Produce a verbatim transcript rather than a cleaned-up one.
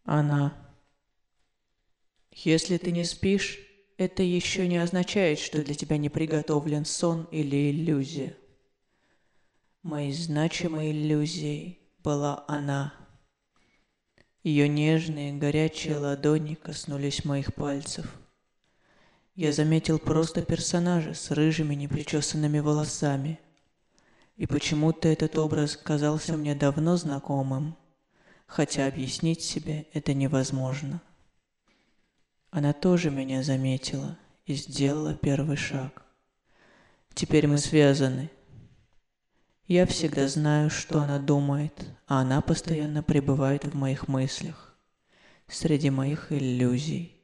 Она. Если ты не спишь, это еще не означает, что для тебя не приготовлен сон или иллюзия. Моей значимой иллюзией была она. Ее нежные, горячие ладони коснулись моих пальцев. Я заметил просто персонажа с рыжими непричесанными волосами. И почему-то этот образ казался мне давно знакомым, хотя объяснить себе это невозможно. Она тоже меня заметила и сделала первый шаг. Теперь мы связаны. Я всегда знаю, что она думает, а она постоянно пребывает в моих мыслях, среди моих иллюзий.